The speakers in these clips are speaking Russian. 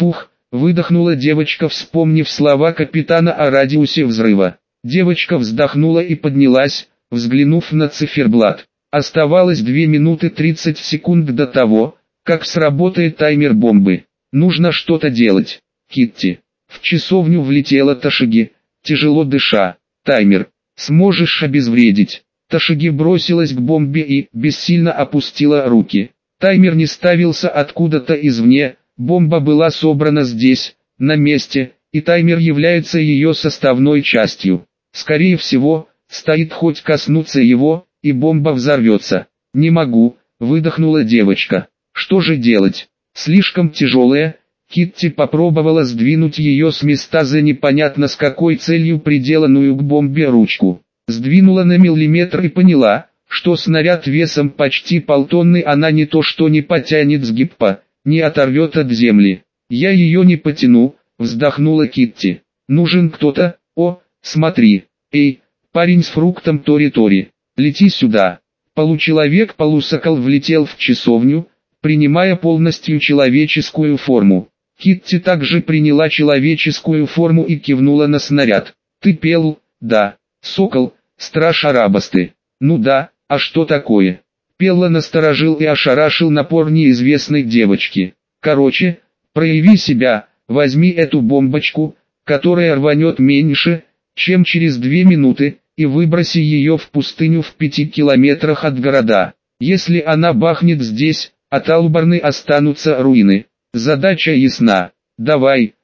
Фух, выдохнула девочка, вспомнив слова капитана о радиусе взрыва. Девочка вздохнула и поднялась, взглянув на циферблат. Оставалось 2 минуты 30 секунд до того, как сработает таймер бомбы. Нужно что-то делать. Китти. В часовню влетела Тошиги, тяжело дыша. Таймер. Сможешь обезвредить? Тошиги бросилась к бомбе и бессильно опустила руки. Таймер не ставился откуда-то извне, бомба была собрана здесь, на месте, и таймер является ее составной частью. Скорее всего, стоит хоть коснуться его, и бомба взорвется. «Не могу», — выдохнула девочка. «Что же делать? Слишком тяжелая». Китти попробовала сдвинуть ее с места за непонятно с какой целью приделанную к бомбе ручку. Сдвинула на миллиметр и поняла, что снаряд весом почти полтонны она не то что не потянет с гиппа, не оторвет от земли. «Я ее не потяну», — вздохнула Китти. «Нужен кто-то. О, смотри. Эй, парень с фруктом Тори-Тори, лети сюда». Получеловек-полусокол влетел в часовню, принимая полностью человеческую форму. Китти также приняла человеческую форму и кивнула на снаряд. «Ты Пелл?» «Да». «Сокол, страж Арабасты». «Ну да, а что такое?» Пелла насторожил и ошарашил напор неизвестной девочки. «Короче, прояви себя, возьми эту бомбочку, которая рванет меньше, чем через 2 минуты, и выброси ее в пустыню в 5 километрах от города. Если она бахнет здесь, от Албарны останутся руины. Задача ясна. Давай,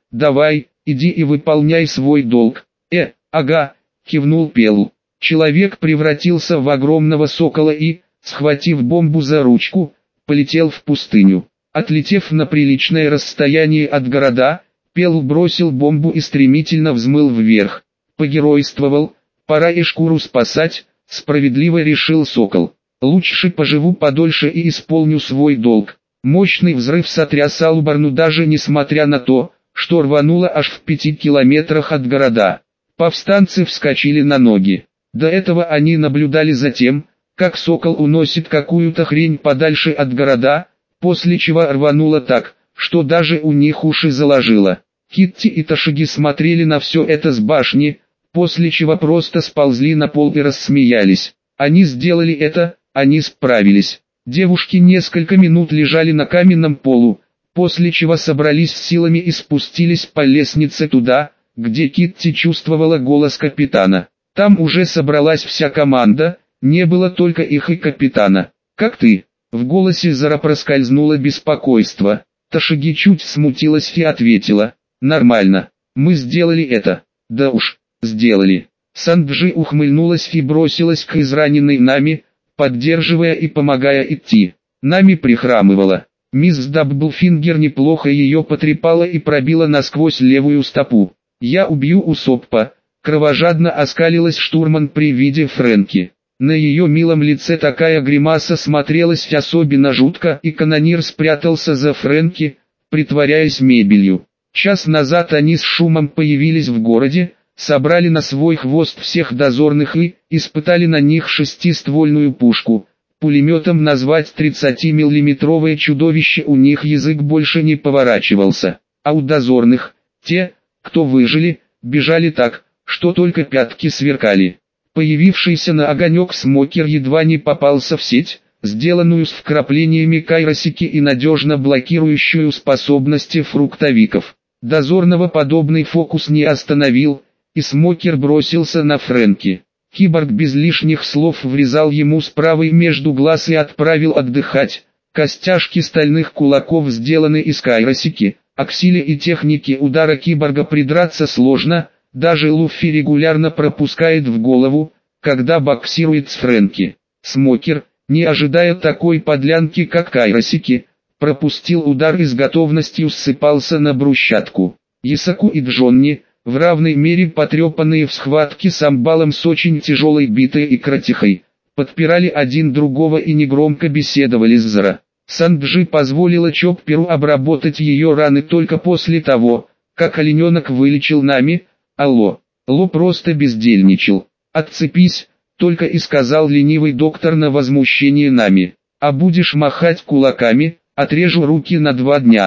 иди и выполняй свой долг». Ага», — кивнул Пелл. Человек превратился в огромного сокола и, схватив бомбу за ручку, полетел в пустыню. Отлетев на приличное расстояние от города, Пелл бросил бомбу и стремительно взмыл вверх. Погеройствовал, пора и шкуру спасать, справедливо решил сокол. Лучше поживу подольше и исполню свой долг. Мощный взрыв сотряс Албарну даже несмотря на то, что рвануло аж в 5 километрах от города. Повстанцы вскочили на ноги. До этого они наблюдали за тем, как сокол уносит какую-то хрень подальше от города, после чего рвануло так, что даже у них уши заложило. Китти и Тошиги смотрели на все это с башни, после чего просто сползли на пол и рассмеялись. Они сделали это, они справились. Девушки несколько минут лежали на каменном полу, после чего собрались с силами и спустились по лестнице туда, где Китти чувствовала голос капитана. Там уже собралась вся команда, не было только их и капитана. «Как ты?» В голосе Зара проскользнуло беспокойство. Тошиги чуть смутилась и ответила: «Нормально. Мы сделали это». «Да уж, сделали». Санджи ухмыльнулась и бросилась к израненной Нами, поддерживая и помогая идти. Нами прихрамывала. Мисс Даблфингер неплохо ее потрепала и пробила насквозь левую стопу. «Я убью Усоппа», — кровожадно оскалилась штурман при виде Фрэнки. На ее милом лице такая гримаса смотрелась особенно жутко, и канонир спрятался за Фрэнки, притворяясь мебелью. Час назад они с шумом появились в городе, собрали на свой хвост всех дозорных и испытали на них 6-ствольную пушку. Пулеметом назвать 30-миллиметровое чудовище у них язык больше не поворачивался. А у дозорных, те, кто выжили, бежали так, что только пятки сверкали. Появившийся на огонек смокер едва не попался в сеть, сделанную с вкраплениями кайросики и надежно блокирующую способности фруктовиков. Дозорного подобный фокус не остановил, и смокер бросился на Фрэнки. Киборг без лишних слов врезал ему с правой между глаз и отправил отдыхать. Костяшки стальных кулаков сделаны из кайросики, а к силе и технике удара киборга придраться сложно, даже Луффи регулярно пропускает в голову, когда боксирует с Фрэнки. Смокер, не ожидая такой подлянки как кайросики, пропустил удар и с готовностью ссыпался на брусчатку. Исаку и Джонни, в равной мере потрепанные в схватке с амбалом с очень тяжелой битой и кротихой, подпирали один другого и негромко беседовали с Зара. Санджи позволила Чопперу обработать ее раны только после того, как олененок вылечил Нами. Алло, Ло просто бездельничал. «Отцепись», только и сказал ленивый доктор на возмущение Нами. «А будешь махать кулаками, отрежу руки на 2 дня».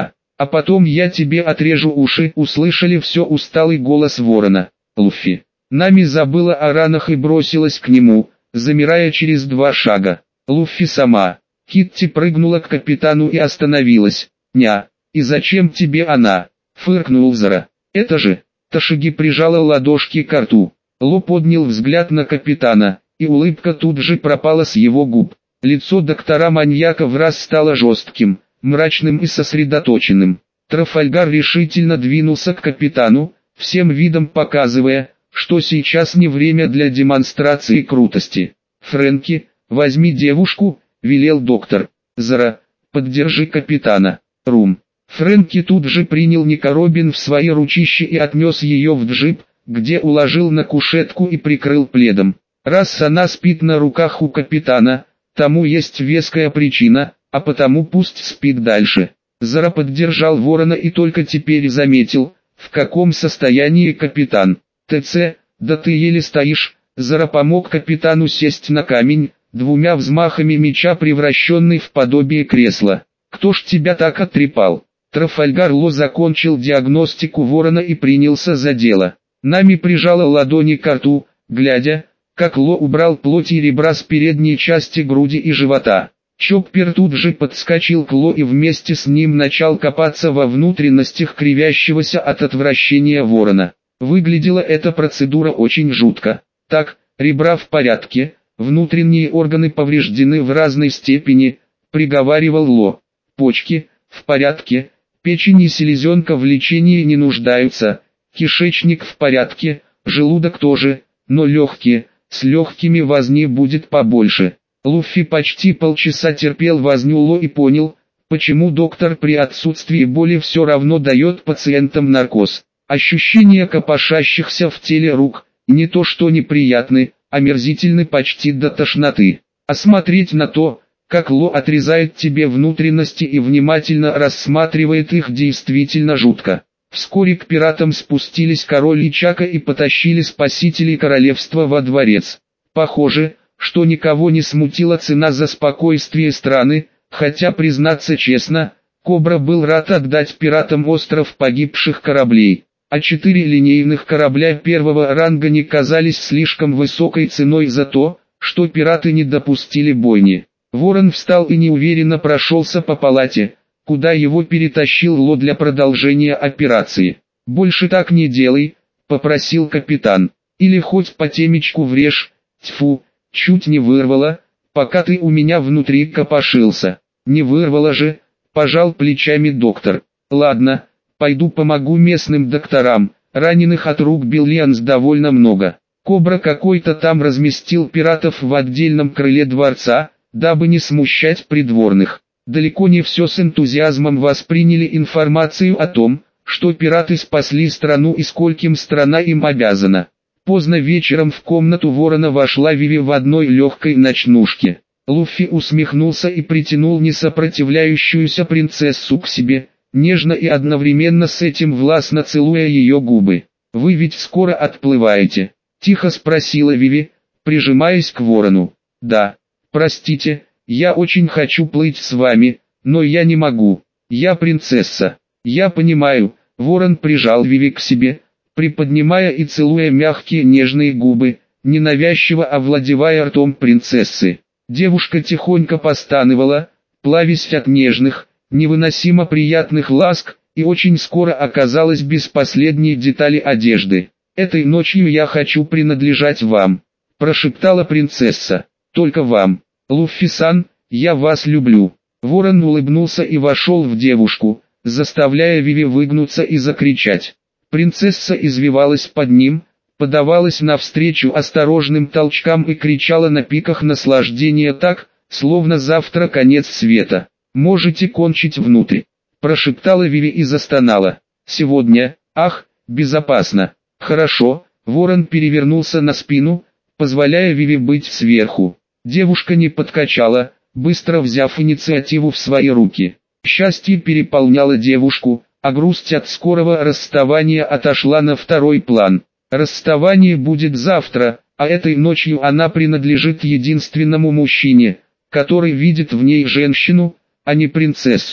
а потом я тебе отрежу уши», услышали все усталый голос ворона. Луффи Нами забыла о ранах и бросилась к нему, замирая через 2 шага. Луффи сама. Китти прыгнула к капитану и остановилась. «Ня, и зачем тебе она?» — фыркнул Зара. «Это же...» Ташиги прижала ладошки к рту. Ло поднял взгляд на капитана, и улыбка тут же пропала с его губ. Лицо доктора-маньяка враз стало жестким, мрачным и сосредоточенным. Трафальгар решительно двинулся к капитану, всем видом показывая, что сейчас не время для демонстрации крутости. «Фрэнки, возьми девушку», — велел доктор. «Зара, поддержи капитана». Рум. Фрэнки тут же принял Никоробин в свои ручищи и отнес ее в джип, где уложил на кушетку и прикрыл пледом. Раз она спит на руках у капитана, тому есть веская причина, а потому пусть спит дальше. Зара поддержал ворона и только теперь заметил, в каком состоянии капитан. «ТЦ, да ты еле стоишь». Зара помог капитану сесть на камень, 2 взмахами меча превращенный в подобие кресла. «Кто ж тебя так оттрепал?» Трафальгар Ло закончил диагностику ворона и принялся за дело. Нами прижала ладони к рту, глядя, как Ло убрал плоть и ребра с передней части груди и живота. Чоппер тут же подскочил к Ло и вместе с ним начал копаться во внутренностях кривящегося от отвращения ворона. Выглядела эта процедура очень жутко. Так, ребра в порядке, внутренние органы повреждены в разной степени, приговаривал Ло. Почки в порядке, печень и селезенка в лечении не нуждаются, кишечник в порядке, желудок тоже, но легкие, с легкими возни будет побольше. Луффи почти полчаса терпел возню Ло и понял, почему доктор при отсутствии боли все равно дает пациентам наркоз. Ощущения копошащихся в теле рук, не то что неприятны, омерзительны почти до тошноты. А смотреть на то, как Ло отрезает тебе внутренности и внимательно рассматривает их, действительно жутко. Вскоре к пиратам спустились король и Чака и потащили спасителей королевства во дворец. Похоже, что никого не смутила цена за спокойствие страны, хотя, признаться честно, Кобра был рад отдать пиратам остров погибших кораблей. А 4 линейных корабля первого ранга не казались слишком высокой ценой за то, что пираты не допустили бойни. Ворон встал и неуверенно прошелся по палате, куда его перетащил Ло для продолжения операции. «Больше так не делай», — попросил капитан. «Или хоть по темечку врежь, тьфу, чуть не вырвало, пока ты у меня внутри копошился». «Не вырвало же», — пожал плечами доктор. «Ладно, пойду помогу местным докторам, раненых от рук Биллианс довольно много». Кобра какой-то там разместил пиратов в отдельном крыле дворца, дабы не смущать придворных. Далеко не все с энтузиазмом восприняли информацию о том, что пираты спасли страну и скольким страна им обязана. Поздно вечером в комнату ворона вошла Виви в одной легкой ночнушке. Луффи усмехнулся и притянул несопротивляющуюся принцессу к себе, нежно и одновременно с этим властно целуя ее губы. «Вы ведь скоро отплываете?» — тихо спросила Виви, прижимаясь к ворону. «Да. Простите, я очень хочу плыть с вами, но я не могу. Я принцесса». «Я понимаю», — ворон прижал Виви к себе, приподнимая и целуя мягкие нежные губы, ненавязчиво овладевая ртом принцессы. Девушка тихонько постанывала, плавясь от нежных, невыносимо приятных ласк, и очень скоро оказалась без последней детали одежды. «Этой ночью я хочу принадлежать вам», — прошептала принцесса. «Только вам. Луффи-сан, я вас люблю». Ворон улыбнулся и вошел в девушку, заставляя Виви выгнуться и закричать. Принцесса извивалась под ним, подавалась навстречу осторожным толчкам и кричала на пиках наслаждения так, словно завтра конец света. «Можете кончить внутрь», — прошептала Виви и застонала. «Сегодня, ах, безопасно». «Хорошо», — ворон перевернулся на спину, позволяя Виви быть сверху. Девушка не подкачала, быстро взяв инициативу в свои руки. Счастье переполняло девушку, а грусть от скорого расставания отошла на второй план. Расставание будет завтра, а этой ночью она принадлежит единственному мужчине, который видит в ней женщину, а не принцессу.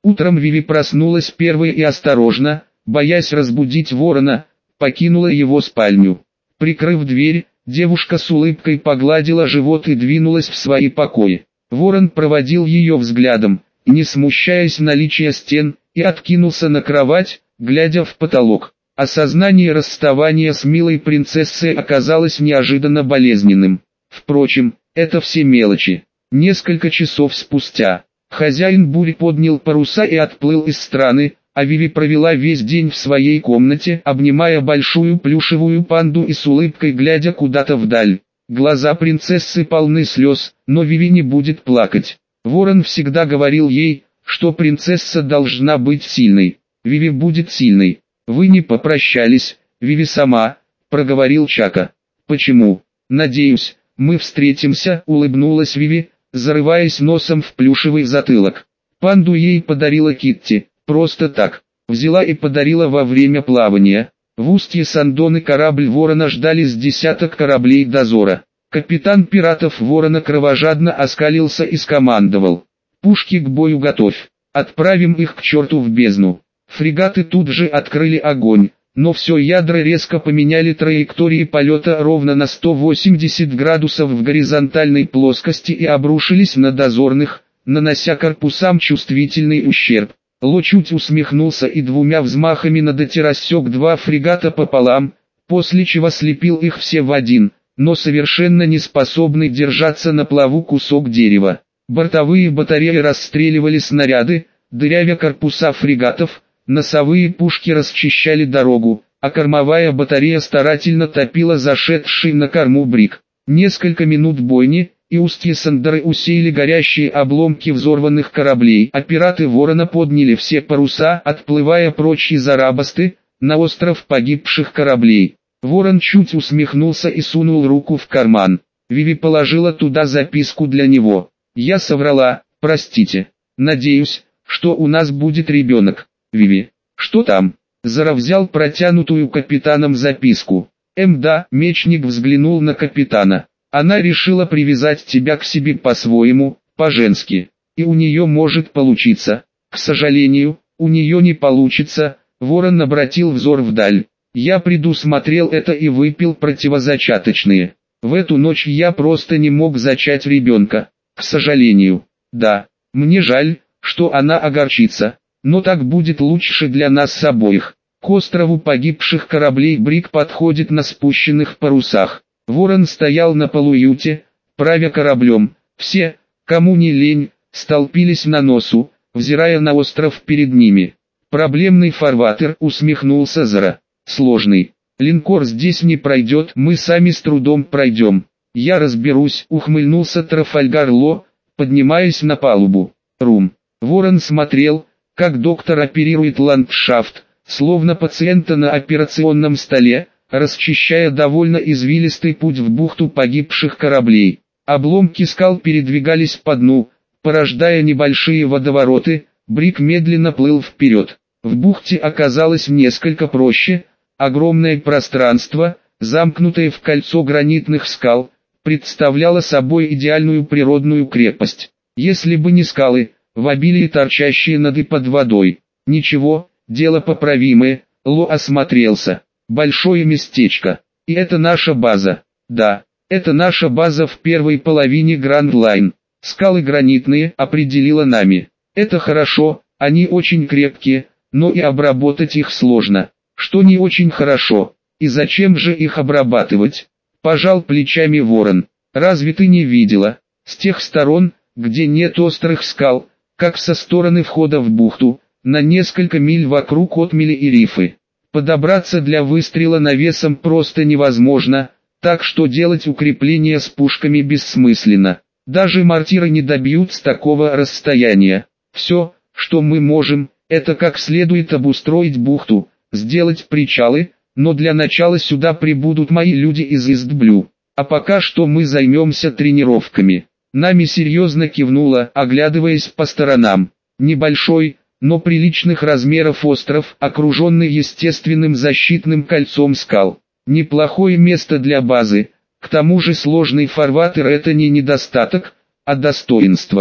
Утром Виви проснулась первой и осторожно, боясь разбудить ворона, покинула его спальню. Прикрыв дверь, девушка с улыбкой погладила живот и двинулась в свои покои. Ворон проводил ее взглядом, не смущаясь наличия стен, и откинулся на кровать, глядя в потолок. Осознание расставания с милой принцессой оказалось неожиданно болезненным. Впрочем, это все мелочи. Несколько часов спустя, хозяин бури поднял паруса и отплыл из страны, а Виви провела весь день в своей комнате, обнимая большую плюшевую панду и с улыбкой глядя куда-то вдаль. Глаза принцессы полны слез, но Виви не будет плакать. Ворон всегда говорил ей, что принцесса должна быть сильной. Виви будет сильной. «Вы не попрощались, Виви сама», — проговорил Чака. «Почему?» «Надеюсь, мы встретимся», — улыбнулась Виви, зарываясь носом в плюшевый затылок. Панду ей подарила Китти, просто так. Взяла и подарила во время плавания. В устье Сандоны корабль Ворона ждали с десяток кораблей дозора. Капитан пиратов Ворона кровожадно оскалился и скомандовал: «Пушки к бою готовь, отправим их к черту в бездну». Фрегаты тут же открыли огонь, но все ядра резко поменяли траектории полета ровно на 180 градусов в горизонтальной плоскости и обрушились на дозорных, нанося корпусам чувствительный ущерб. Ло чуть усмехнулся и двумя взмахами на доте рассек два фрегата пополам, после чего слепил их все в один, но совершенно не способный держаться на плаву кусок дерева. Бортовые батареи расстреливали снаряды, дырявя корпуса фрегатов, носовые пушки расчищали дорогу, а кормовая батарея старательно топила зашедший на корму брик. Несколько минут бойни, и устье Сандары усеяли горящие обломки взорванных кораблей, а пираты Ворона подняли все паруса, отплывая прочь из Арабасты, на остров погибших кораблей. Ворон чуть усмехнулся и сунул руку в карман. Виви положила туда записку для него. «Я соврала, простите. Надеюсь, что у нас будет ребенок». «Виви, что там?» Зара взял протянутую капитаном записку. Да, мечник взглянул на капитана. «Она решила привязать тебя к себе по-своему, по-женски. И у нее может получиться. К сожалению, у нее не получится». Ворон обратил взор вдаль. «Я предусмотрел это и выпил противозачаточные. В эту ночь я просто не мог зачать ребенка. К сожалению. Да, мне жаль, что она огорчится. Но так будет лучше для нас обоих». К острову погибших кораблей брик подходит на спущенных парусах. Ворон стоял на полуюте, правя кораблем. Все, кому не лень, столпились на носу, взирая на остров перед ними. «Проблемный фарватер», — усмехнулся Зара. «Сложный. Линкор здесь не пройдет, мы сами с трудом пройдем». «Я разберусь», — ухмыльнулся Трафальгар Ло, поднимаясь на палубу. «Рум». Ворон смотрел, как доктор оперирует ландшафт, словно пациента на операционном столе, расчищая довольно извилистый путь в бухту погибших кораблей. Обломки скал передвигались по дну, порождая небольшие водовороты, брик медленно плыл вперед. В бухте оказалось несколько проще, огромное пространство, замкнутое в кольцо гранитных скал, представляло собой идеальную природную крепость. Если бы не скалы, в обилии торчащие нады под водой. Ничего, дело поправимое. Ло осмотрелся. Большое местечко. И это наша база. Да, это наша база в первой половине Гранд Лайн. Скалы гранитные, определила нами. Это хорошо, они очень крепкие, но и обработать их сложно. Что не очень хорошо. И зачем же их обрабатывать? Пожал плечами Ворон. Разве ты не видела? С тех сторон, где нет острых скал, как со стороны входа в бухту, на несколько миль вокруг отмели и рифы. Подобраться для выстрела навесом просто невозможно, так что делать укрепления с пушками бессмысленно. Даже мортиры не добьют с такого расстояния. Все, что мы можем, это как следует обустроить бухту, сделать причалы, но для начала сюда прибудут мои люди из Истблю. А пока что мы займемся тренировками. Нами серьезно кивнула, оглядываясь по сторонам. Небольшой, но приличных размеров остров, окруженный естественным защитным кольцом скал. Неплохое место для базы, к тому же сложный фарватер — это не недостаток, а достоинство.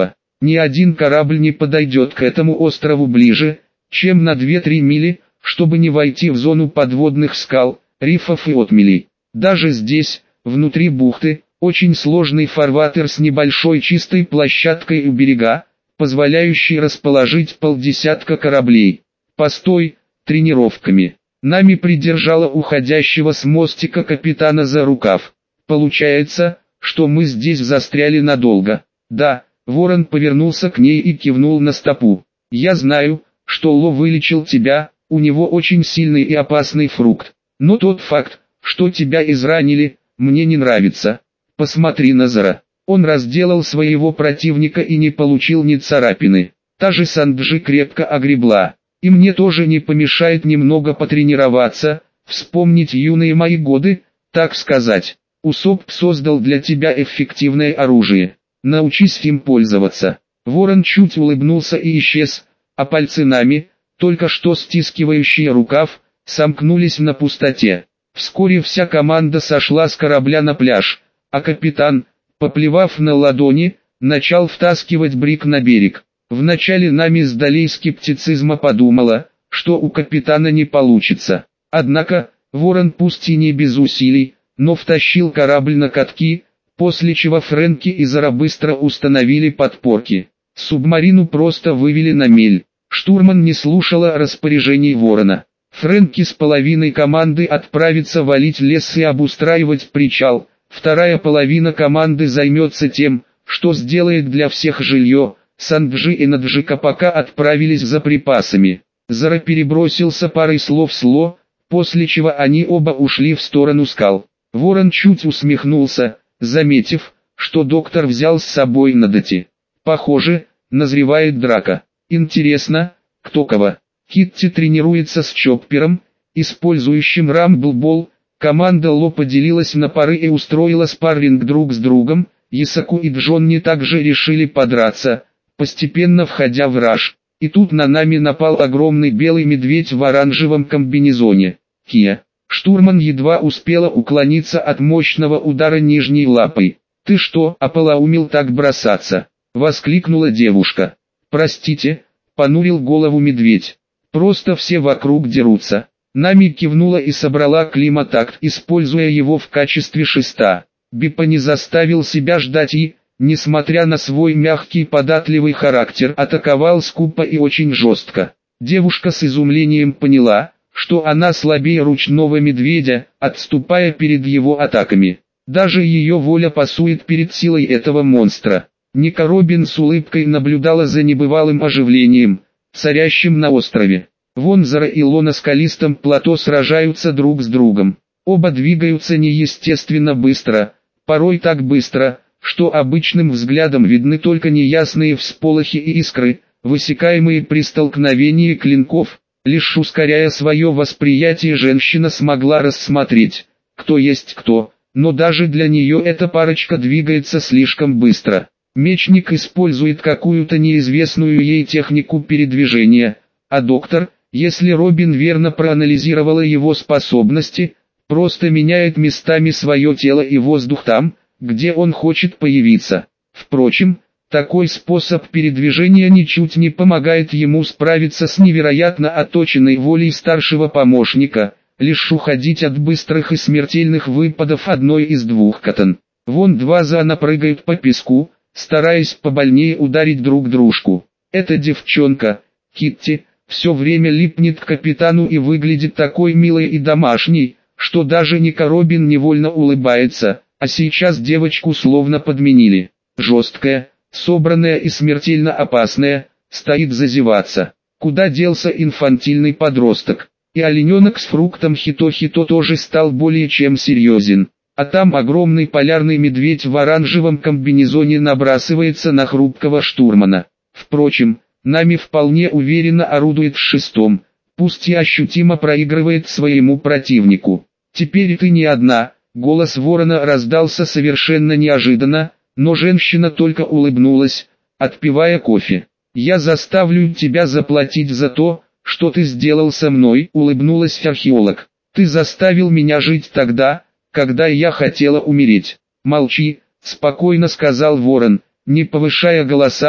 Ни один корабль не подойдет к этому острову ближе, чем на 2-3 мили, чтобы не войти в зону подводных скал, рифов и отмелей. Даже здесь, внутри бухты, очень сложный фарватер с небольшой чистой площадкой у берега, позволяющий расположить полдесятка кораблей. Постой, тренировками. Нами придержала уходящего с мостика капитана за рукав. Получается, что мы здесь застряли надолго. Да, Ворон повернулся к ней и кивнул на стопу. Я знаю, что Ло вылечил тебя, у него очень сильный и опасный фрукт. Но тот факт, что тебя изранили, мне не нравится. Посмотри на Зара. Он разделал своего противника и не получил ни царапины. Та же Санджи крепко огребла. И мне тоже не помешает немного потренироваться, вспомнить юные мои годы, так сказать. Усоп создал для тебя эффективное оружие. Научись им пользоваться. Ворон чуть улыбнулся и исчез, а пальцы Нами, только что стискивающие рукав, сомкнулись на пустоте. Вскоре вся команда сошла с корабля на пляж, а капитан, поплевав на ладони, начал втаскивать Брик на берег. Вначале Нами с долей скептицизма подумала, что у капитана не получится. Однако, Ворон пусть и не без усилий, но втащил корабль на катки, после чего Фрэнки и Зара быстро установили подпорки. Субмарину просто вывели на мель. Штурман не слушала распоряжений Ворона. Фрэнки с половиной команды отправится валить лес и обустраивать причал, вторая половина команды займется тем, что сделает для всех жилье. Санджи и Наджика пока отправились за припасами. Зара перебросился парой слов с Ло, после чего они оба ушли в сторону скал. Ворон чуть усмехнулся, заметив, что доктор взял с собой Надати. Похоже, назревает драка. Интересно, кто кого. Китти тренируется с Чоппером, использующим рамблбол. Команда Ло поделилась на пары и устроила спарринг друг с другом. Исаку и Джонни также решили подраться, постепенно входя в раж. И тут на Нами напал огромный белый медведь в оранжевом комбинезоне. Кия. Штурман едва успела уклониться от мощного удара нижней лапой. «Ты что, ополоумел так бросаться?» — воскликнула девушка. «Простите», — понурил голову медведь. «Просто все вокруг дерутся». Нами кивнула и собрала климатакт, используя его в качестве шеста. Бипа не заставил себя ждать и, несмотря на свой мягкий податливый характер, атаковал скупо и очень жестко. Девушка с изумлением поняла, что она слабее ручного медведя, отступая перед его атаками. Даже ее воля пасует перед силой этого монстра. Ника Робин с улыбкой наблюдала за небывалым оживлением, царящим на острове. Вон Зара и Ло на скалистом плато сражаются друг с другом. Оба двигаются неестественно быстро, порой так быстро, что обычным взглядом видны только неясные всполохи и искры, высекаемые при столкновении клинков. Лишь ускоряя свое восприятие, женщина смогла рассмотреть, кто есть кто, но даже для нее эта парочка двигается слишком быстро. Мечник использует какую-то неизвестную ей технику передвижения, а доктор, если Робин верно проанализировала его способности, просто меняет местами свое тело и воздух там, где он хочет появиться. Впрочем, такой способ передвижения ничуть не помогает ему справиться с невероятно отточенной волей старшего помощника, лишь уходить от быстрых и смертельных выпадов одной из двух катан. Вон два Зана прыгают по песку, стараясь побольнее ударить друг дружку. Эта девчонка, Китти, все время липнет к капитану и выглядит такой милой и домашней, что даже Ника Робин невольно улыбается, а сейчас девочку словно подменили. Жесткая, собранная и смертельно опасная, стоит зазеваться. Куда делся инфантильный подросток? И олененок с фруктом Хито-Хито тоже стал более чем серьезен. А там огромный полярный медведь в оранжевом комбинезоне набрасывается на хрупкого штурмана. Впрочем, Нами вполне уверенно орудует в шестом, пусть и ощутимо проигрывает своему противнику. «Теперь ты не одна», — голос Ворона раздался совершенно неожиданно, но женщина только улыбнулась, отпивая кофе. «Я заставлю тебя заплатить за то, что ты сделал со мной», — улыбнулась археолог. «Ты заставил меня жить тогда, когда я хотела умереть». «Молчи», — спокойно сказал Ворон, не повышая голоса,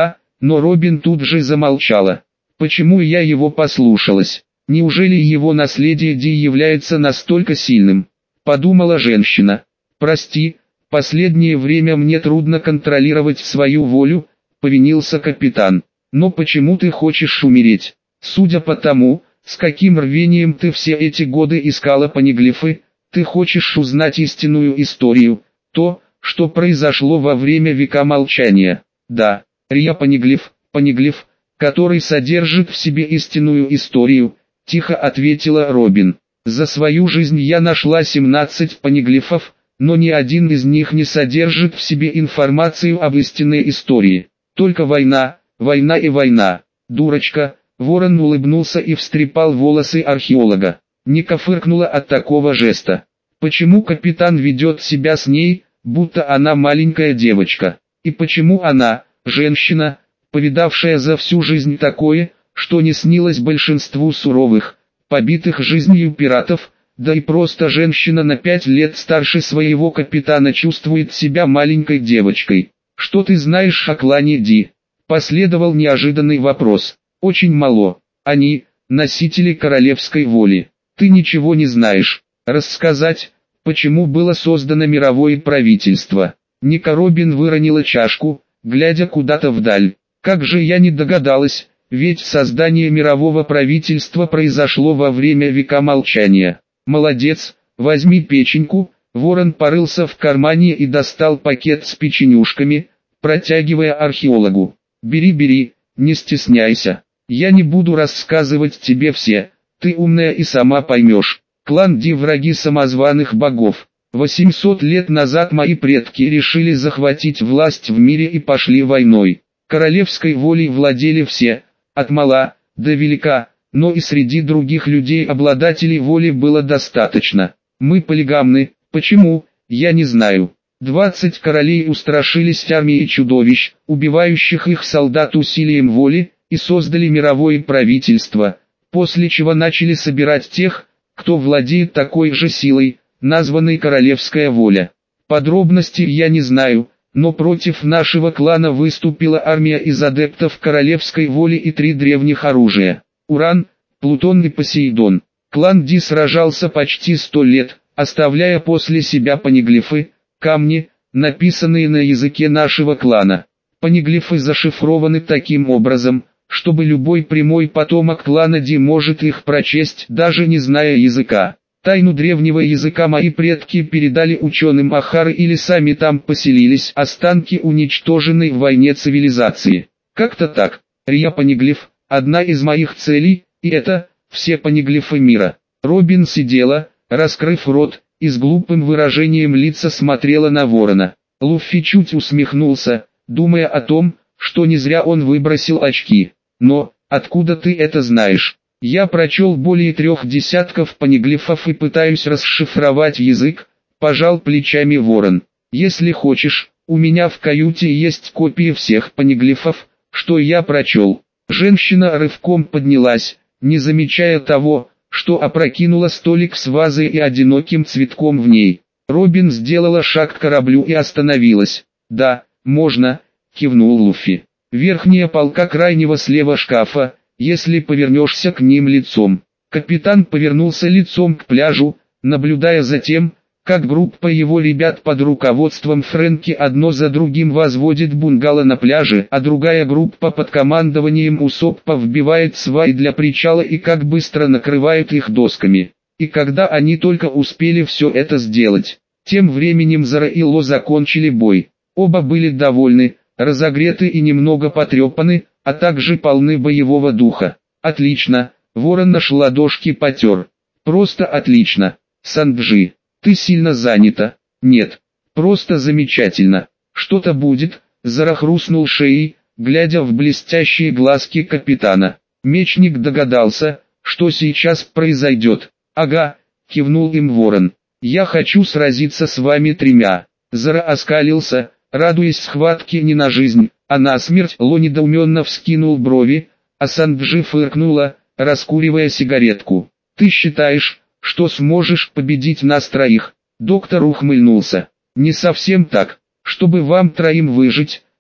Но Робин тут же замолчала. Почему я его послушалась? Неужели его наследие Ди является настолько сильным? Подумала женщина. Прости, последнее время мне трудно контролировать свою волю, повинился капитан. Но почему ты хочешь умереть? Судя по тому, с каким рвением ты все эти годы искала понеглифы, ты хочешь узнать истинную историю, то, что произошло во время века молчания. Да, Рия понеглиф, который содержит в себе истинную историю, тихо ответила Робин. За свою жизнь я нашла 17 понеглифов, но ни один из них не содержит в себе информацию об истинной истории. Только война, война и война. Дурочка, Ворон улыбнулся и встрепал волосы археолога. Ника фыркнула от такого жеста. Почему капитан ведет себя с ней, будто она маленькая девочка? И почему она, женщина, повидавшая за всю жизнь такое, что не снилось большинству суровых, побитых жизнью пиратов, да и просто женщина на 5 лет старше своего капитана чувствует себя маленькой девочкой? Что ты знаешь о клане Ди? Последовал неожиданный вопрос. Очень мало. Они, носители королевской воли. Ты ничего не знаешь. Рассказать, почему было создано мировое правительство? Ника Робин выронила чашку, глядя куда-то вдаль. Как же я не догадалась, ведь создание мирового правительства произошло во время века молчания. Молодец, возьми печеньку. Ворон порылся в кармане и достал пакет с печенюшками, протягивая археологу. Бери, бери, не стесняйся. Я не буду рассказывать тебе все, ты умная и сама поймешь. Клан Ди враги самозваных богов. 800 лет назад мои предки решили захватить власть в мире и пошли войной. Королевской волей владели все, от мала до велика, но и среди других людей обладателей воли было достаточно. Мы полигамны, почему, я не знаю. 20 королей устрашились армией чудовищ, убивающих их солдат усилием воли, и создали мировое правительство, после чего начали собирать тех, кто владеет такой же силой, названной королевская воля. Подробностей я не знаю, но против нашего клана выступила армия из адептов королевской воли и 3 древних оружия. Уран, Плутон и Посейдон. Клан Ди сражался почти 100 лет, оставляя после себя понеглифы, камни, написанные на языке нашего клана. Понеглифы зашифрованы таким образом, чтобы любой прямой потомок клана Ди может их прочесть, даже не зная языка. Тайну древнего языка мои предки передали ученым Ахары или сами там поселились, останки уничтоженной в войне цивилизации. Как-то так. Рия понеглиф, одна из моих целей, и это, все понеглифы мира. Робин сидела, раскрыв рот, и с глупым выражением лица смотрела на ворона. Луффи чуть усмехнулся, думая о том, что не зря он выбросил очки. Но, откуда ты это знаешь? Я прочел более 3 десятков понеглифов и пытаюсь расшифровать язык, пожал плечами ворон. Если хочешь, у меня в каюте есть копии всех понеглифов, что я прочел. Женщина рывком поднялась, не замечая того, что опрокинула столик с вазой и одиноким цветком в ней. Робин сделала шаг к кораблю и остановилась. «Да, можно», — кивнул Луффи. «Верхняя полка крайнего слева шкафа, если повернешься к ним лицом». Капитан повернулся лицом к пляжу, наблюдая за тем, как группа его ребят под руководством Фрэнки одно за другим возводит бунгало на пляже, а другая группа под командованием Усоппа вбивает сваи для причала и как быстро накрывает их досками. И когда они только успели все это сделать, тем временем Зара и Ло закончили бой. Оба были довольны, разогреты и немного потрепаны, а также полны боевого духа. «Отлично», — Ворон наш ладошки потер. «Просто отлично, Санджи. Ты сильно занята?» «Нет, просто замечательно. Что-то будет», — Зара хрустнул шеей, глядя в блестящие глазки капитана. Мечник догадался, что сейчас произойдет. «Ага», — кивнул им Ворон. «Я хочу сразиться с вами 3. Зара оскалился, радуясь схватке не на жизнь, а на смерть. Ло недоуменно вскинул брови, а Санджи фыркнула, раскуривая сигаретку. «Ты считаешь, что сможешь победить нас 3? Доктор ухмыльнулся. «Не совсем так. Чтобы вам 3 выжить,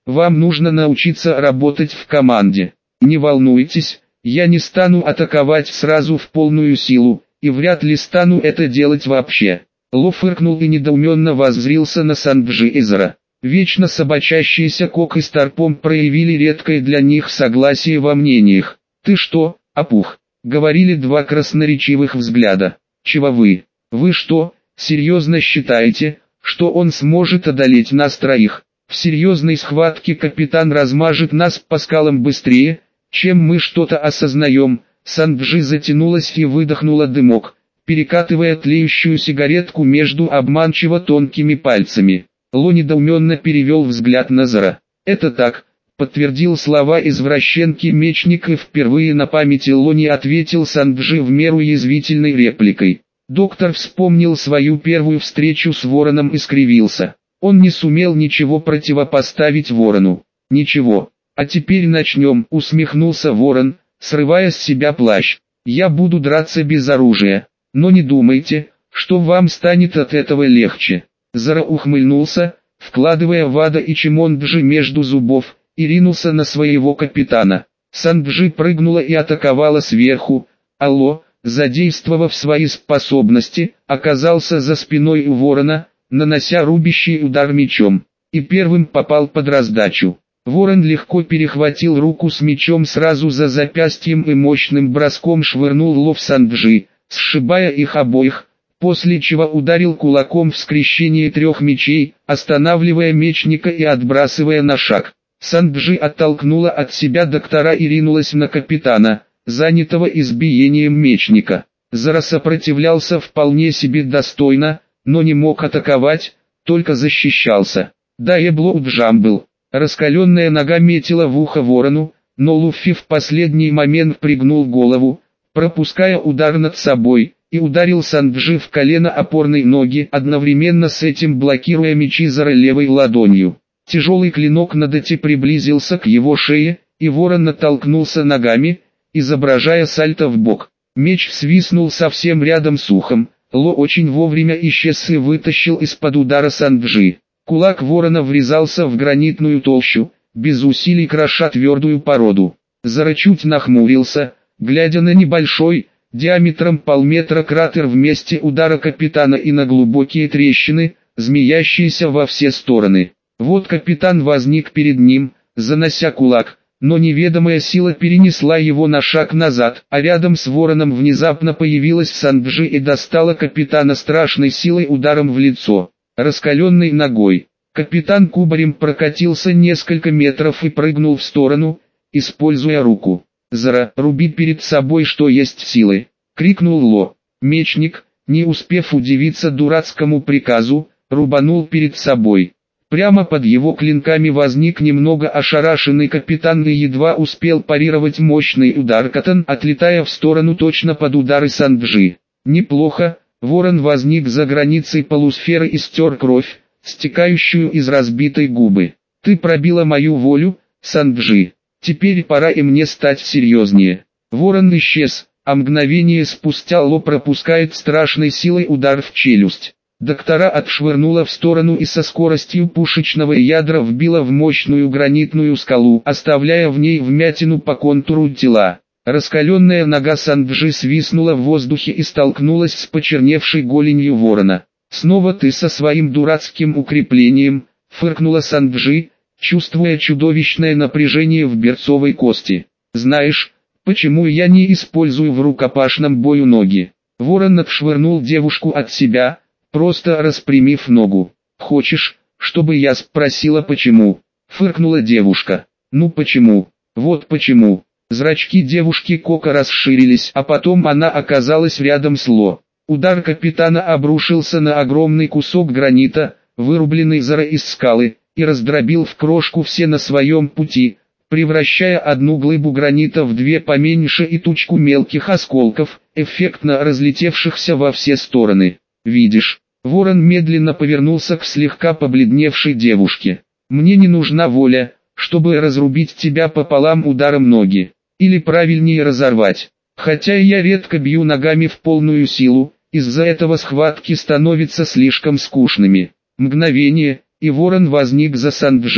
Вам нужно научиться работать в команде. Не волнуйтесь, я не стану атаковать сразу в полную силу, и вряд ли стану это делать вообще. Ло фыркнул и недоуменно воззрился на Санджи-Эзера. Вечно собачащиеся Кок и Старпом проявили редкое для них согласие во мнениях. «Ты что, опух?» — говорили два красноречивых взгляда. «Чего вы? Вы что, серьезно считаете, что он сможет одолеть нас троих? В серьезной схватке капитан размажет нас по скалам быстрее, чем мы что-то осознаем». Санджи затянулась и выдохнула дымок, перекатывая тлеющую сигаретку между обманчиво тонкими пальцами. Ло недоуменно перевел взгляд на Зара. «Это так», — подтвердил слова извращенки мечник, и впервые на памяти Лони ответил Санджи в меру язвительной репликой. Доктор вспомнил свою первую встречу с Вороном и скривился. Он не сумел ничего противопоставить Ворону. «Ничего. А теперь начнем», — усмехнулся Ворон, срывая с себя плащ. «Я буду драться без оружия, но не думайте, что вам станет от этого легче». Зара ухмыльнулся, вкладывая Вада и Чимонджи между зубов, и ринулся на своего капитана. Санджи прыгнула и атаковала сверху, а Ло, задействовав свои способности, оказался за спиной у Ворона, нанося рубящий удар мечом, и первым попал под раздачу. Ворон легко перехватил руку с мечом сразу за запястьем и мощным броском швырнул Ло в Санджи, сшибая их обоих, после чего ударил кулаком в скрещение трех мечей, останавливая мечника и отбрасывая на шаг. Санджи оттолкнула от себя доктора и ринулась на капитана, занятого избиением мечника. Зара сопротивлялся вполне себе достойно, но не мог атаковать, только защищался. Да, Эблоу Джамбл. Раскаленная нога метила в ухо Ворону, но Луффи в последний момент пригнул голову, пропуская удар над собой, и ударил Санджи в колено опорной ноги, одновременно с этим блокируя мечи Зара левой ладонью. Тяжелый клинок Надати приблизился к его шее, и Ворон натолкнулся ногами, изображая сальто в бок. Меч свистнул совсем рядом с ухом. Ло очень вовремя исчез и вытащил из-под удара Санджи. Кулак Ворона врезался в гранитную толщу, без усилий кроша твердую породу. Зара чуть нахмурился, глядя на небольшой, диаметром полметра кратер в месте удара капитана и на глубокие трещины, змеящиеся во все стороны. Вот капитан возник перед ним, занося кулак, но неведомая сила перенесла его на шаг назад, а рядом с Вороном внезапно появилась Санджи и достала капитана страшной силой ударом в лицо, раскаленной ногой. Капитан кубарем прокатился несколько метров и прыгнул в сторону, используя руку. «Зара, руби перед собой, что есть силы!» — крикнул Ло. Мечник, не успев удивиться дурацкому приказу, рубанул перед собой. Прямо под его клинками возник немного ошарашенный капитан и едва успел парировать мощный удар катан, отлетая в сторону точно под удары Санджи. Неплохо, Ворон возник за границей полусферы и стер кровь, стекающую из разбитой губы. «Ты пробила мою волю, Санджи. Теперь пора и мне стать серьезнее». Ворон исчез, а мгновение спустя Ло пропускает страшной силой удар в челюсть. Доктора отшвырнула в сторону и со скоростью пушечного ядра вбила в мощную гранитную скалу, оставляя в ней вмятину по контуру тела. Раскаленная нога Санджи свистнула в воздухе и столкнулась с почерневшей голенью Ворона. «Снова ты со своим дурацким укреплением», — фыркнула Санджи, чувствуя чудовищное напряжение в берцовой кости. «Знаешь, почему я не использую в рукопашном бою ноги?» Ворон отшвырнул девушку от себя, просто распрямив ногу. «Хочешь, чтобы я спросила почему?» — фыркнула девушка. «Ну почему? Вот почему». Зрачки девушки Кока расширились, а потом она оказалась рядом с Ло. Удар капитана обрушился на огромный кусок гранита, вырубленный Зара из скалы, и раздробил в крошку все на своем пути, превращая одну глыбу гранита в две поменьше и тучку мелких осколков, эффектно разлетевшихся во все стороны. «Видишь?» Ворон медленно повернулся к слегка побледневшей девушке. «Мне не нужна воля, чтобы разрубить тебя пополам ударом ноги, или правильнее разорвать. Хотя я редко бью ногами в полную силу, из-за этого схватки становятся слишком скучными». Мгновение, и Ворон возник за Санджи.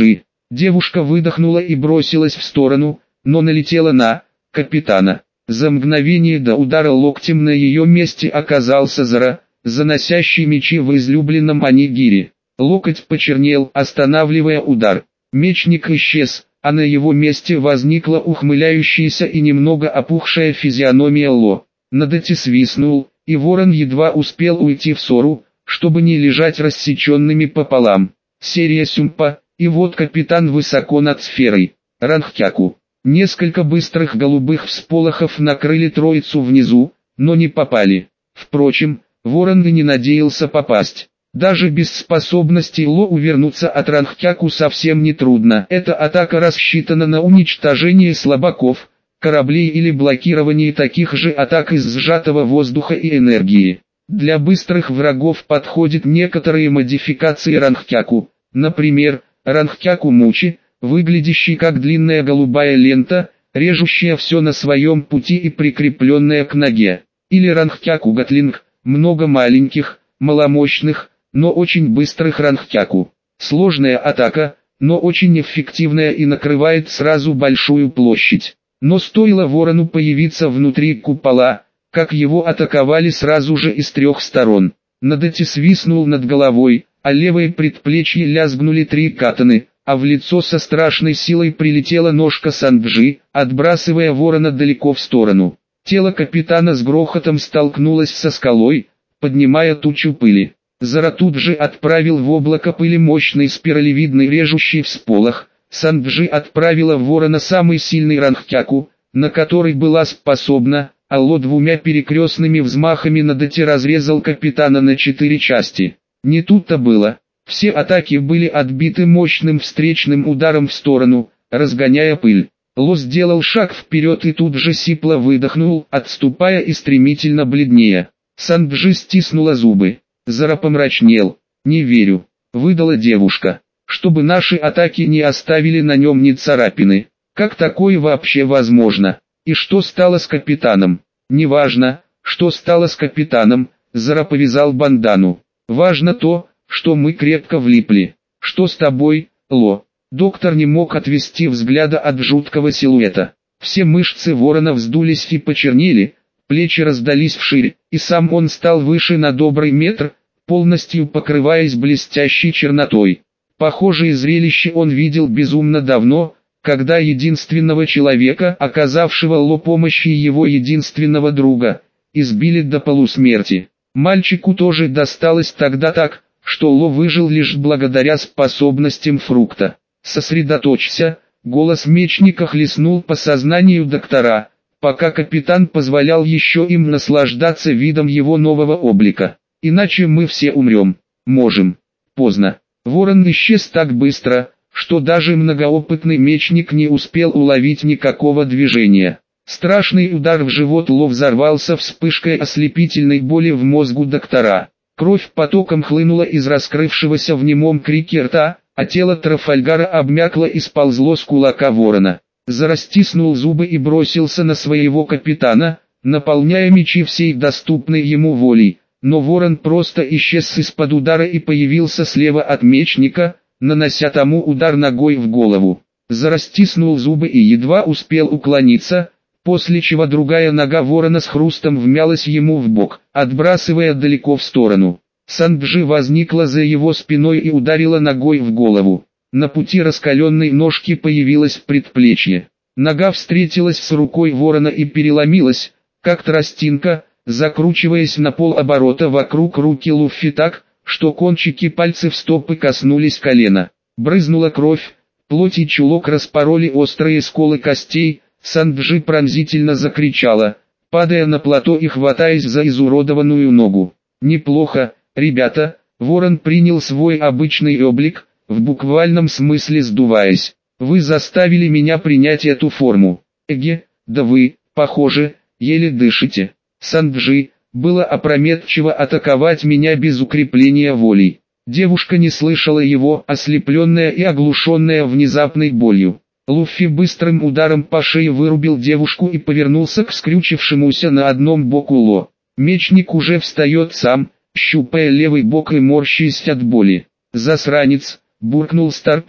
Девушка выдохнула и бросилась в сторону, но налетела на капитана. За мгновение до удара локтем на ее месте оказался Зара, заносящий мечи в излюбленном анигире. Локоть почернел, останавливая удар. Мечник исчез, а на его месте возникла ухмыляющаяся и немного опухшая физиономия Ло. Надати свистнул, и ворон едва успел уйти в ссору, чтобы не лежать рассеченными пополам. Серия Сюмпа, и вот капитан высоко над сферой. Рангхяку. Несколько быстрых голубых всполохов накрыли троицу внизу, но не попали. Впрочем, ворон и не надеялся попасть. Даже без способности Ло увернуться от Рангхяку совсем не трудно. Эта атака рассчитана на уничтожение слабаков, кораблей или блокирование таких же атак из сжатого воздуха и энергии. Для быстрых врагов подходят некоторые модификации Рангхяку, например, Рангхяку Мучи, выглядящий как длинная голубая лента, режущая все на своем пути и прикрепленная к ноге. Или Рангхяку Гатлинг, много маленьких, маломощных, но очень быстрых Рангхяку. Сложная атака, но очень эффективная и накрывает сразу большую площадь. Но стоило ворону появиться внутри купола, как его атаковали сразу же из трех сторон. Надати свистнул над головой, а левое предплечье лязгнули три катаны, а в лицо со страшной силой прилетела ножка Санджи, отбрасывая ворона далеко в сторону. Тело капитана с грохотом столкнулось со скалой, поднимая тучу пыли. Зара тут же отправил в облако пыли мощный спиралевидный режущий всполох. Санджи отправила в ворона самый сильный Рангхяку, на который была способна, а Ло двумя перекрестными взмахами Надати разрезал капитана на 4 части. Не тут-то было. Все атаки были отбиты мощным встречным ударом в сторону, разгоняя пыль. Ло сделал шаг вперед и тут же сипло выдохнул, отступая и стремительно бледнее. Санджи стиснула зубы. Зара помрачнел. «Не верю», — выдала девушка. «Чтобы наши атаки не оставили на нем ни царапины. Как такое вообще возможно? И что стало с капитаном?» «Неважно, что стало с капитаном», — Зара повязал бандану. «Важно то, что мы крепко влипли. Что с тобой, Ло?» Доктор не мог отвести взгляда от жуткого силуэта. Все мышцы ворона вздулись и почернели, плечи раздались вширь, и сам он стал выше на добрый метр, полностью покрываясь блестящей чернотой. Похожее зрелище он видел безумно давно, когда единственного человека, оказавшего Ло помощи его единственного друга, избили до полусмерти. Мальчику тоже досталось тогда так, что Ло выжил лишь благодаря способностям фрукта. «Сосредоточься», — голос мечника хлестнул по сознанию доктора, пока капитан позволял еще им наслаждаться видом его нового облика. «Иначе мы все умрем. Можем. Поздно». Ворон исчез так быстро, что даже многоопытный мечник не успел уловить никакого движения. Страшный удар в живот Ло взорвался вспышкой ослепительной боли в мозгу доктора. Кровь потоком хлынула из раскрывшегося в немом крике рта, а тело Трафальгара обмякло и сползло с кулака ворона. Зара стиснул зубы и бросился на своего капитана, наполняя мечи всей доступной ему волей. Но ворон просто исчез из-под удара и появился слева от мечника, нанося тому удар ногой в голову. Зара стиснул зубы и едва успел уклониться, после чего другая нога ворона с хрустом вмялась ему в бок, отбрасывая далеко в сторону. Санджи возникла за его спиной и ударила ногой в голову. На пути раскаленной ножки появилось предплечье. Нога встретилась с рукой ворона и переломилась, как тростинка, закручиваясь на полоборота вокруг руки Луффи так, что кончики пальцев стопы коснулись колена. Брызнула кровь, плоть и чулок распороли острые сколы костей. Санджи пронзительно закричала, падая на плато и хватаясь за изуродованную ногу. «Неплохо, ребята», — ворон принял свой обычный облик, в буквальном смысле сдуваясь. «Вы заставили меня принять эту форму. Эге, да вы, похоже, еле дышите. Санджи, было опрометчиво атаковать меня без укрепления воли». Девушка не слышала его, ослепленная и оглушенная внезапной болью. Луффи быстрым ударом по шее вырубил девушку и повернулся к скрючившемуся на одном боку Ло. Мечник уже встает сам, щупая левый бок и морщись от боли. «Засранец!» — буркнул Старпом.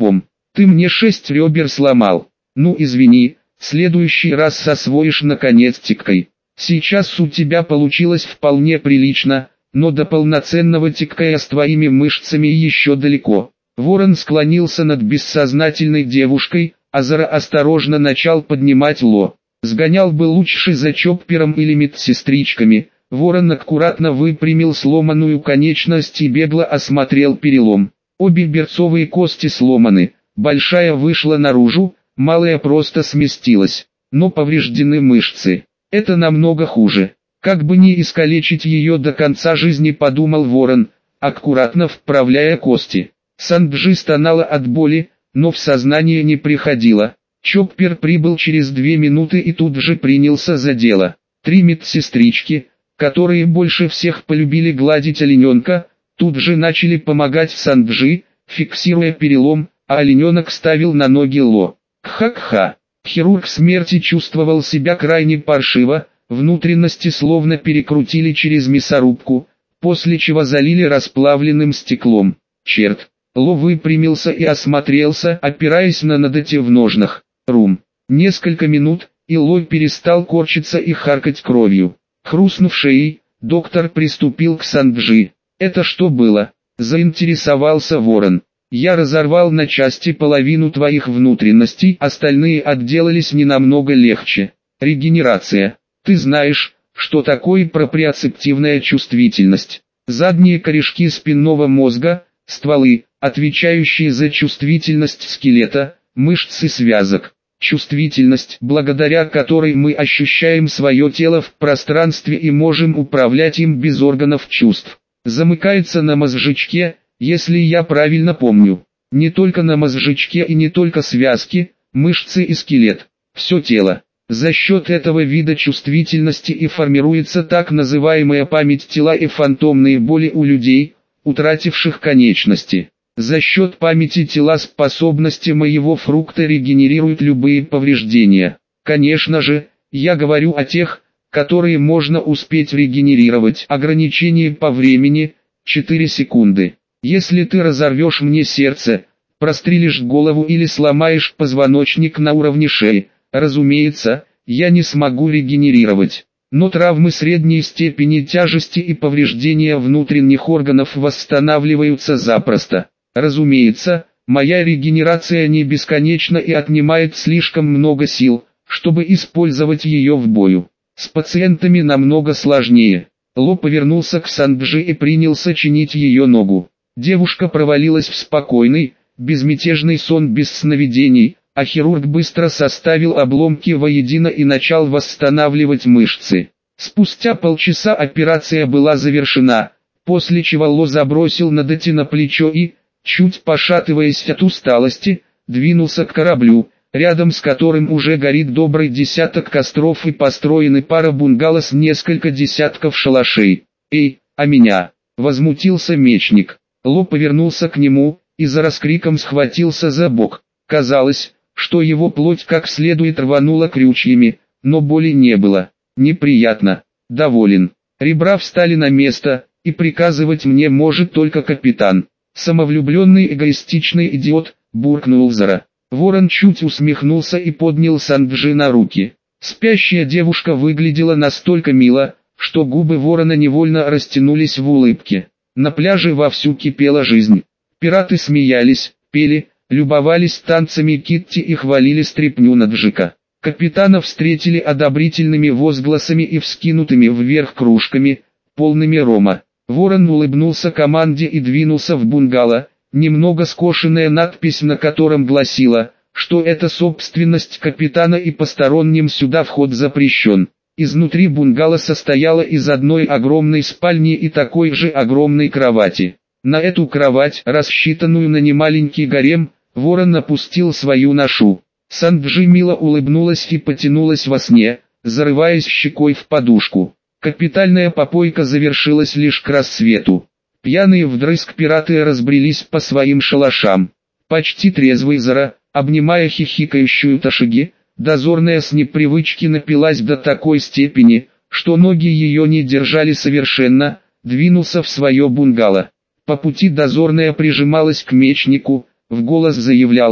Ты мне 6 ребер сломал. Ну извини, в следующий раз освоишь наконец тиккой. Сейчас у тебя получилось вполне прилично, но до полноценного тиккая с твоими мышцами еще далеко. Ворон склонился над бессознательной девушкой, а Зара осторожно начал поднимать Ло. Сгонял бы лучше за чоппером или медсестричками. Ворон аккуратно выпрямил сломанную конечность и бегло осмотрел перелом. Обе берцовые кости сломаны, большая вышла наружу, малая просто сместилась, но повреждены мышцы. Это намного хуже. Как бы не искалечить ее до конца жизни, подумал Ворон, аккуратно вправляя кости. Санджи стонала от боли, но в сознание не приходила. Чоппер прибыл через 2 минуты и тут же принялся за дело. 3 медсестрички, которые больше всех полюбили гладить олененка, тут же начали помогать Санджи, фиксируя перелом, а олененок ставил на ноги Ло. Кха-кха. Хирург смерти чувствовал себя крайне паршиво, внутренности словно перекрутили через мясорубку, после чего залили расплавленным стеклом. Черт. Ло выпрямился и осмотрелся, опираясь на ногти в ножнах. Рум. Несколько минут, и Ло перестал корчиться и харкать кровью. Хрустнув шеей, доктор приступил к Санджи. «Это что было?» – заинтересовался Ворон. «Я разорвал на части половину твоих внутренностей, остальные отделались не намного легче. Регенерация. Ты знаешь, что такое проприоцептивная чувствительность. Задние корешки спинного мозга, стволы, отвечающие за чувствительность скелета, мышц и связок. Чувствительность, благодаря которой мы ощущаем свое тело в пространстве и можем управлять им без органов чувств. Замыкается на мозжечке, если я правильно помню. Не только на мозжечке и не только связки, мышцы и скелет. Все тело. За счет этого вида чувствительности и формируется так называемая память тела и фантомные боли у людей, утративших конечности. За счет памяти тела способности моего фрукта регенерируют любые повреждения. Конечно же, я говорю о тех, которые можно успеть регенерировать. Ограничение по времени – 4 секунды. Если ты разорвешь мне сердце, прострелишь голову или сломаешь позвоночник на уровне шеи, разумеется, я не смогу регенерировать. Но травмы средней степени тяжести и повреждения внутренних органов восстанавливаются запросто. Разумеется, моя регенерация не бесконечна и отнимает слишком много сил, чтобы использовать ее в бою. С пациентами намного сложнее. Ло повернулся к Санджи и принялся чинить ее ногу. Девушка провалилась в спокойный, безмятежный сон без сновидений, а хирург быстро составил обломки воедино и начал восстанавливать мышцы. Спустя полчаса операция была завершена, после чего Ло забросил ногти на плечо и, чуть пошатываясь от усталости, двинулся к кораблю, рядом с которым уже горит добрый десяток костров и построены пара бунгало с несколько десятков шалашей. «Эй, а меня?» – возмутился мечник. Ло повернулся к нему и за раскриком схватился за бок. Казалось, что его плоть как следует рванула крючьями, но боли не было. Неприятно. Доволен. Ребра встали на место, и приказывать мне может только капитан. Самовлюбленный эгоистичный идиот, буркнул Зара. Ворон чуть усмехнулся и поднял Санджи на руки. Спящая девушка выглядела настолько мило, что губы Ворона невольно растянулись в улыбке. На пляже вовсю кипела жизнь. Пираты смеялись, пели, любовались танцами Китти и хвалили стряпню Наджика. Капитана встретили одобрительными возгласами и вскинутыми вверх кружками, полными рома. Ворон улыбнулся команде и двинулся в бунгало, немного скошенная надпись на котором гласила, что это собственность капитана и посторонним сюда вход запрещен. Изнутри бунгало состояло из одной огромной спальни и такой же огромной кровати. На эту кровать, рассчитанную на немаленький гарем, Ворон опустил свою ношу. Санджи мило улыбнулась и потянулась во сне, зарываясь щекой в подушку. Капитальная попойка завершилась лишь к рассвету. Пьяные вдрызг пираты разбрелись по своим шалашам. Почти трезвый Зара, обнимая хихикающую Ташиги, дозорная с непривычки напилась до такой степени, что ноги ее не держали совершенно, двинулся в свое бунгало. По пути дозорная прижималась к мечнику, в голос заявляла: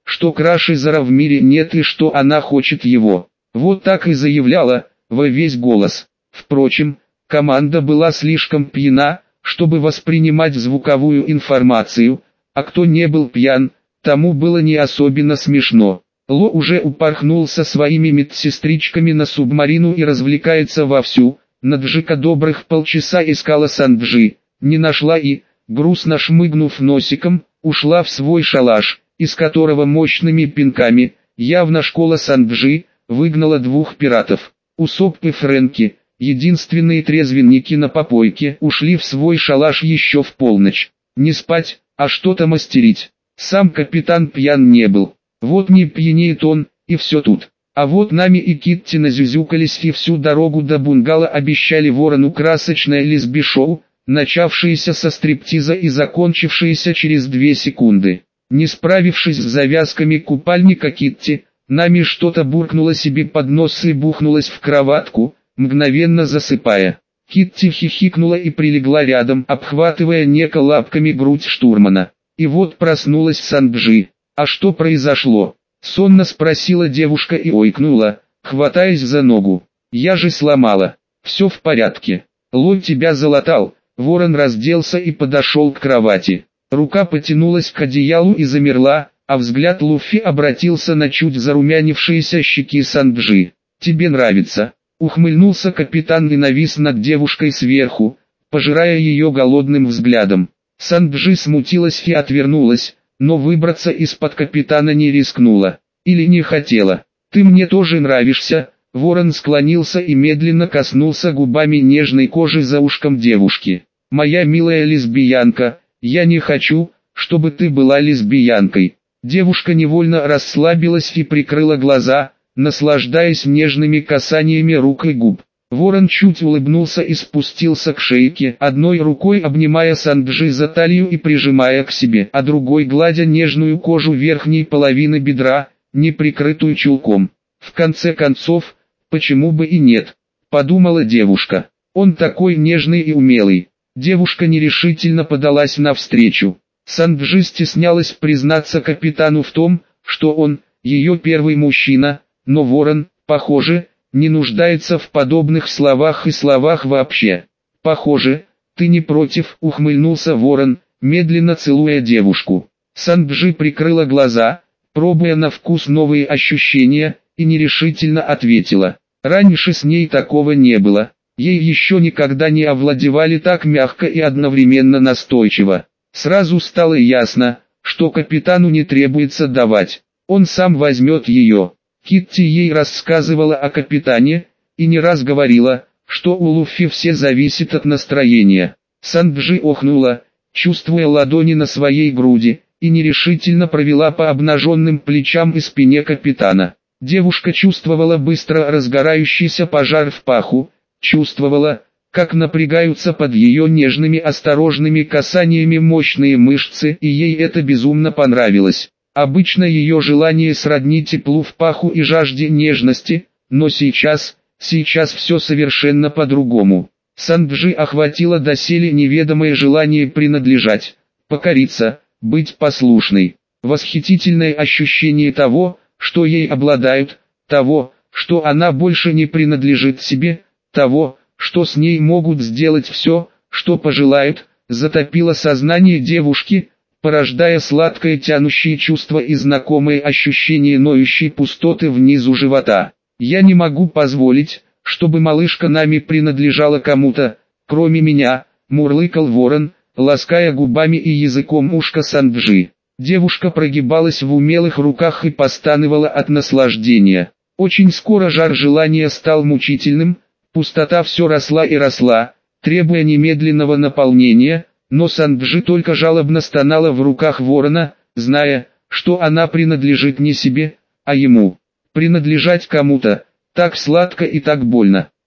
что Крашизера в мире нет и что она хочет его. Вот так и заявляла, во весь голос. Впрочем, команда была слишком пьяна, чтобы воспринимать звуковую информацию, а кто не был пьян, тому было не особенно смешно. Ло уже упорхнул со своими медсестричками на субмарину и развлекается вовсю. Наджика добрых полчаса искала Санджи, не нашла и, грустно шмыгнув носиком, ушла в свой шалаш, из которого мощными пинками, явно школа Санджи, выгнала двух пиратов. Усоп и Фрэнки, единственные трезвенники на попойке, ушли в свой шалаш еще в полночь. Не спать, а что-то мастерить. Сам капитан пьян не был. Вот не пьянеет он, и все тут. А вот Нами и Китти назюзюкались и всю дорогу до бунгало обещали Ворону красочное лесби-шоу, начавшееся со стриптиза и закончившееся через 2 секунды. Не справившись с завязками купальника Китти, Нами что-то буркнула себе под нос и бухнулась в кроватку, мгновенно засыпая. Китти хихикнула и прилегла рядом, обхватывая неко лапками грудь штурмана. И вот проснулась Санджи. «А что произошло?» — сонно спросила девушка и ойкнула, хватаясь за ногу. «Я же сломала. Все в порядке. Ло тебя залатал». Ворон разделся и подошел к кровати. Рука потянулась к одеялу и замерла, а взгляд Луффи обратился на чуть зарумянившиеся щеки Санджи. «Тебе нравится?» — ухмыльнулся капитан и навис над девушкой сверху, пожирая ее голодным взглядом. Санджи смутилась и отвернулась, но выбраться из-под капитана не рискнула. Или не хотела. «Ты мне тоже нравишься». Ворон склонился и медленно коснулся губами нежной кожи за ушком девушки. «Моя милая лесбиянка, я не хочу, чтобы ты была лесбиянкой». Девушка невольно расслабилась и прикрыла глаза, наслаждаясь нежными касаниями рук и губ. Ворон чуть улыбнулся и спустился к шейке, одной рукой обнимая Санджи за талию и прижимая к себе, а другой гладя нежную кожу верхней половины бедра, не прикрытую чулком. В конце концов, почему бы и нет, подумала девушка. Он такой нежный и умелый. Девушка нерешительно подалась навстречу. Санджи стеснялась признаться капитану в том, что он, ее первый мужчина, но Ворон, похоже, не нуждается в подобных словах и словах вообще. «Похоже, ты не против», — ухмыльнулся Ворон, медленно целуя девушку. Санджи прикрыла глаза, пробуя на вкус новые ощущения, и нерешительно ответила. Раньше с ней такого не было. Ей еще никогда не овладевали так мягко и одновременно настойчиво. Сразу стало ясно, что капитану не требуется давать. Он сам возьмет ее. Китти ей рассказывала о капитане, и не раз говорила, что у Луффи все зависит от настроения. Санджи охнула, чувствуя ладони на своей груди, и нерешительно провела по обнаженным плечам и спине капитана. Девушка чувствовала быстро разгорающийся пожар в паху, чувствовала, как напрягаются под ее нежными осторожными касаниями мощные мышцы, и ей это безумно понравилось. Обычно ее желание сродни теплу в паху и жажде нежности, но сейчас все совершенно по-другому. Санджи охватило доселе неведомое желание принадлежать, покориться, быть послушной. Восхитительное ощущение того, что ей обладают, того, что она больше не принадлежит себе, того, что с ней могут сделать все, что пожелают, затопило сознание девушки, порождая сладкое тянущее чувство и знакомые ощущения ноющей пустоты внизу живота. «Я не могу позволить, чтобы малышка Нами принадлежала кому-то, кроме меня», — мурлыкал Ворон, лаская губами и языком ушко Санджи. Девушка прогибалась в умелых руках и постанывала от наслаждения. Очень скоро жар желания стал мучительным, пустота все росла и росла, требуя немедленного наполнения, но Санджи только жалобно стонала в руках Ворона, зная, что она принадлежит не себе, а ему. Принадлежать кому-то, так сладко и так больно.